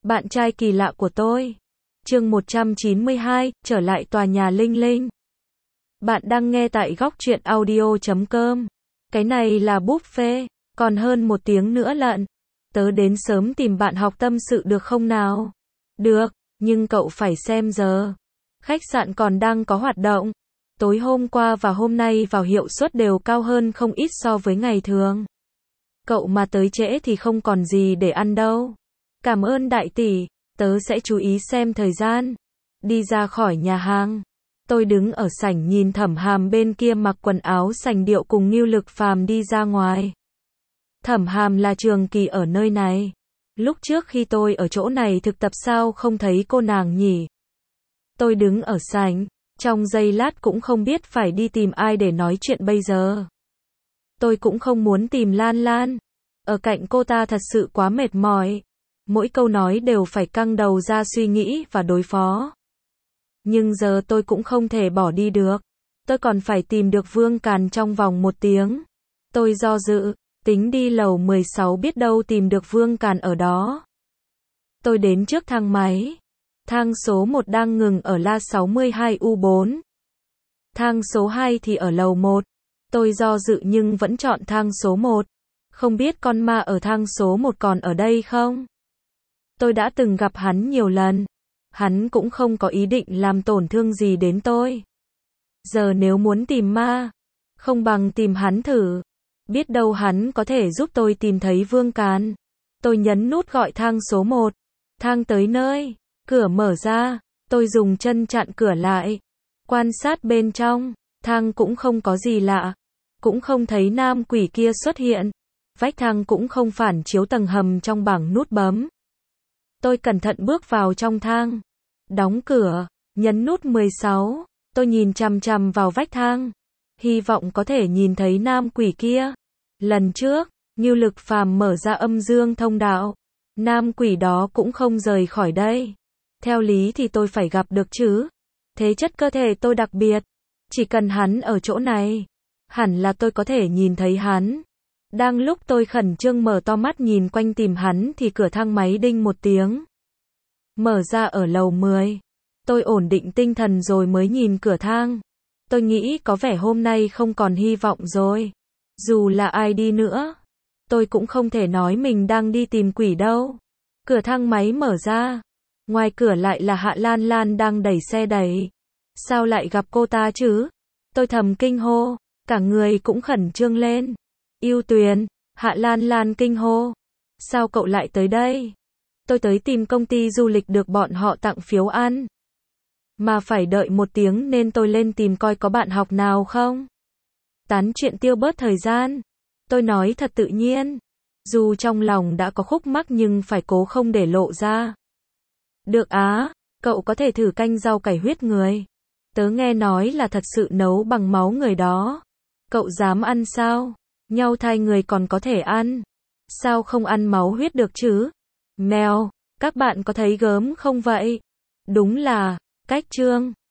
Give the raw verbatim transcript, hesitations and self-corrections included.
Bạn trai kỳ lạ của tôi. Chương một trăm chín mươi hai, trở lại tòa nhà Linh Linh. Bạn đang nghe tại góc truyện audio chấm com. Cái này là buffet, còn hơn một tiếng nữa lận. Tớ đến sớm tìm bạn học tâm sự được không nào? Được, nhưng cậu phải xem giờ. Khách sạn còn đang có hoạt động. Tối hôm qua và hôm nay vào hiệu suất đều cao hơn không ít so với ngày thường. Cậu mà tới trễ thì không còn gì để ăn đâu. Cảm ơn đại tỷ, tớ sẽ chú ý xem thời gian. Đi ra khỏi nhà hàng. Tôi đứng ở sảnh nhìn Thẩm Hàm bên kia mặc quần áo sành điệu cùng Ngưu Lực Phàm đi ra ngoài. Thẩm Hàm là trường kỳ ở nơi này. Lúc trước khi tôi ở chỗ này thực tập sao không thấy cô nàng nhỉ? Tôi đứng ở sảnh, trong giây lát cũng không biết phải đi tìm ai để nói chuyện bây giờ. Tôi cũng không muốn tìm Lan Lan. Ở cạnh cô ta thật sự quá mệt mỏi. Mỗi câu nói đều phải căng đầu ra suy nghĩ và đối phó. Nhưng giờ tôi cũng không thể bỏ đi được. Tôi còn phải tìm được Vương Càn trong vòng một tiếng. Tôi do dự, tính đi lầu mười sáu biết đâu tìm được Vương Càn ở đó. Tôi đến trước thang máy. Thang số một đang ngừng ở La sáu mươi hai U bốn. Thang số hai thì ở lầu một. Tôi do dự nhưng vẫn chọn thang số một. Không biết con ma ở thang số một còn ở đây không? Tôi đã từng gặp hắn nhiều lần. Hắn cũng không có ý định làm tổn thương gì đến tôi. Giờ nếu muốn tìm ma, không bằng tìm hắn thử. Biết đâu hắn có thể giúp tôi tìm thấy Vương Càn. Tôi nhấn nút gọi thang số một. Thang tới nơi. Cửa mở ra. Tôi dùng chân chặn cửa lại. Quan sát bên trong. Thang cũng không có gì lạ. Cũng không thấy nam quỷ kia xuất hiện. Vách thang cũng không phản chiếu tầng hầm trong bảng nút bấm. Tôi cẩn thận bước vào trong thang. Đóng cửa. Nhấn nút mười sáu. Tôi nhìn chằm chằm vào vách thang. Hy vọng có thể nhìn thấy nam quỷ kia. Lần trước, Ngưu Lực Phàm mở ra âm dương thông đạo. Nam quỷ đó cũng không rời khỏi đây. Theo lý thì tôi phải gặp được chứ. Thế chất cơ thể tôi đặc biệt. Chỉ cần hắn ở chỗ này, hẳn là tôi có thể nhìn thấy hắn. Đang lúc tôi khẩn trương mở to mắt nhìn quanh tìm hắn thì cửa thang máy đinh một tiếng. Mở ra ở lầu mười. Tôi ổn định tinh thần rồi mới nhìn cửa thang. Tôi nghĩ có vẻ hôm nay không còn hy vọng rồi. Dù là ai đi nữa, tôi cũng không thể nói mình đang đi tìm quỷ đâu. Cửa thang máy mở ra. Ngoài cửa lại là Hạ Lan Lan đang đẩy xe đẩy. Sao lại gặp cô ta chứ? Tôi thầm kinh hô. Cả người cũng khẩn trương lên. Yêu Tuyền, Hạ Lan Lan kinh hô. Sao cậu lại tới đây? Tôi tới tìm công ty du lịch được bọn họ tặng phiếu ăn. Mà phải đợi một tiếng nên tôi lên tìm coi có bạn học nào không. Tán chuyện tiêu bớt thời gian. Tôi nói thật tự nhiên. Dù trong lòng đã có khúc mắc nhưng phải cố không để lộ ra. Được á, cậu có thể thử canh rau cải huyết người. Tớ nghe nói là thật sự nấu bằng máu người đó. Cậu dám ăn sao? Nhau thai người còn có thể ăn. Sao không ăn máu huyết được chứ? Mèo, các bạn có thấy gớm không vậy? Đúng là, cách chương.